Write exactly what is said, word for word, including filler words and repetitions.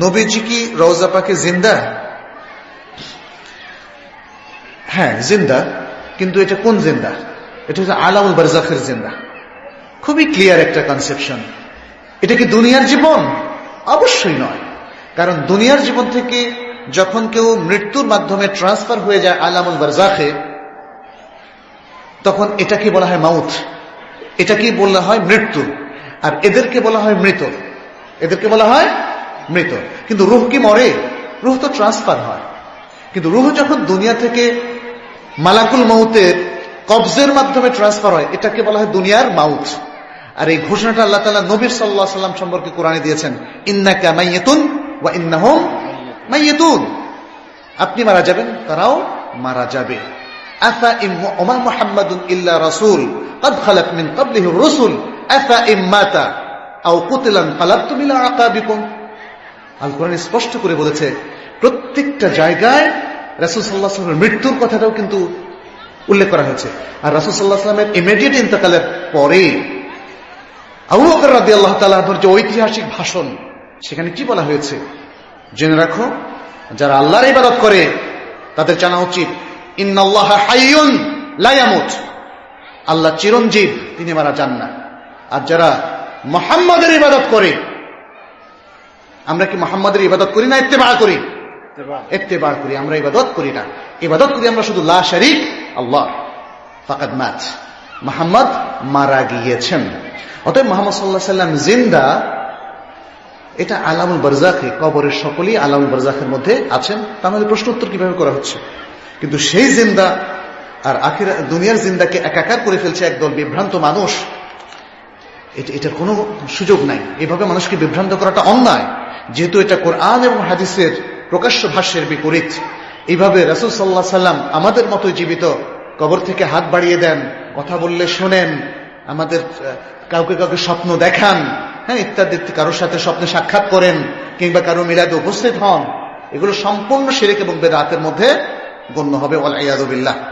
নবীজি কি রওজা পাকে জিন্দা? হ্যাঁ জিন্দা, কিন্তু এটা কোন জিন্দা? এটা হচ্ছে আলামুল বারজাখের জিন্দা। খুবই ক্লিয়ার একটা কনসেপশন। এটা কি দুনিয়ার জীবন? অবশ্যই নয়। কারণ দুনিয়ার জীবন থেকে যখন কেউ মৃত্যুর মাধ্যমে ট্রান্সফার হয়ে যায় আলামুল বারজাখে, তখন এটাকে বলা হয় মাউত, এটাকে বলা হয় মৃত্যু, আর এদেরকে বলা হয় মৃত, এদেরকে বলা হয় মৃত। কিন্তু রূহ কি মরে? রূহ তো ট্রান্সফার হয়। কিন্তু রূহ যখন দুনিয়া থেকে মালাকুল মাউতের কবজের মাধ্যমে ট্রান্সফার হয়, এটাকে বলা হয় দুনিয়ার মাউত। আর এই ঘোষণাটা আল্লাহ তাআলা নবীর সাল্লাল্লাহু আলাইহি ওয়াসাল্লাম সম্পর্কে কোরআনে দিয়েছেন, ইন্নাকা মাইয়াতুন ওয়া ইন্নাহুম মাইয়াতুন। আপনি মারা যাবেন, তারাও মারা যাবে। আফা ইম ওমা মুহাম্মাদুন ইল্লা রাসূল قد خلت من قبله الرسل আফা ইম মাতা আও কুতিলান ফালাবতুম ইলা আকাবিকুম। আল কোরআন স্পষ্ট করে বলেছে, প্রত্যেকটা জায়গায় রাসূল সাল্লাল্লাহু আলাইহি ওয়াসাল্লামের মৃত্যুর কথাটাও কিন্তু উল্লেখ করা হয়েছে। আর রাসূল সাল্লাল্লাহু আলাইহি ওয়াসাল্লামের ইমিডিয়েট ইন্তেকালের পরে আবু বকর রাদিয়াল্লাহু তাআলা আনহুর যে ঐতিহাসিক ভাষণ, সেখানে কি বলা হয়েছে জেনে রাখো, যারা আল্লাহর ইবাদত করে তাদের জানা উচিত ইন্নাল্লাহা হাইয়ুন লা ইয়ামুত, আল্লাহ চিরঞ্জীব, তিনি মারা যান না। আর যারা মুহাম্মাদের ইবাদত করে, আমরা কি মুহাম্মাদের ইবাদত করি না ইত্তেবা করি? ইত্তেবা করি, আমরা ইবাদত করি না। ইবাদত করি আমরা শুধু লা শারীক আল্লাহ, ফাকাদ মাত, মুহাম্মদ মারা গিয়েছেন। অতএব মুহাম্মদ সাল্লাল্লাহু আলাইহি ওয়াসাল্লাম জিন্দা, এটা আলামুল বারজাখে, কবরের সকলেই আলামুল বারজাখের মধ্যে আছেন। তাহলে প্রশ্ন উত্তর কিভাবে করা হচ্ছে? কিন্তু সেই জিন্দা আর আখিরা দুনিয়ার জিন্দাকে একাকার করে ফেলছে একদল বিভ্রান্ত মানুষ। এটার কোনো সুযোগ নাই। এভাবে মানুষকে বিভ্রান্ত করাটা অন্যায়, যেহেতু এটা কোরআন এবং হাদিসের প্রকাশ্য ভাষ্যের বিপরীত। এইভাবে রাসূল সাল্লাল্লাহু আলাইহি ওয়াসাল্লাম আমাদের মতো জীবিত, কবর থেকে হাত বাড়িয়ে দেন, কথা বললে শোনেন, আমাদের কাউকে কাউকে স্বপ্ন দেখান, হ্যাঁ ইত্যাদি, কারোর সাথে স্বপ্নে সাক্ষাৎ করেন, কিংবা কারো মিলাদে উপস্থিত হন, এগুলো সম্পূর্ণ শিরক এবং বেদাতের মধ্যে গণ্য হবে। ওয়াল ইয়াযু বিল্লাহ।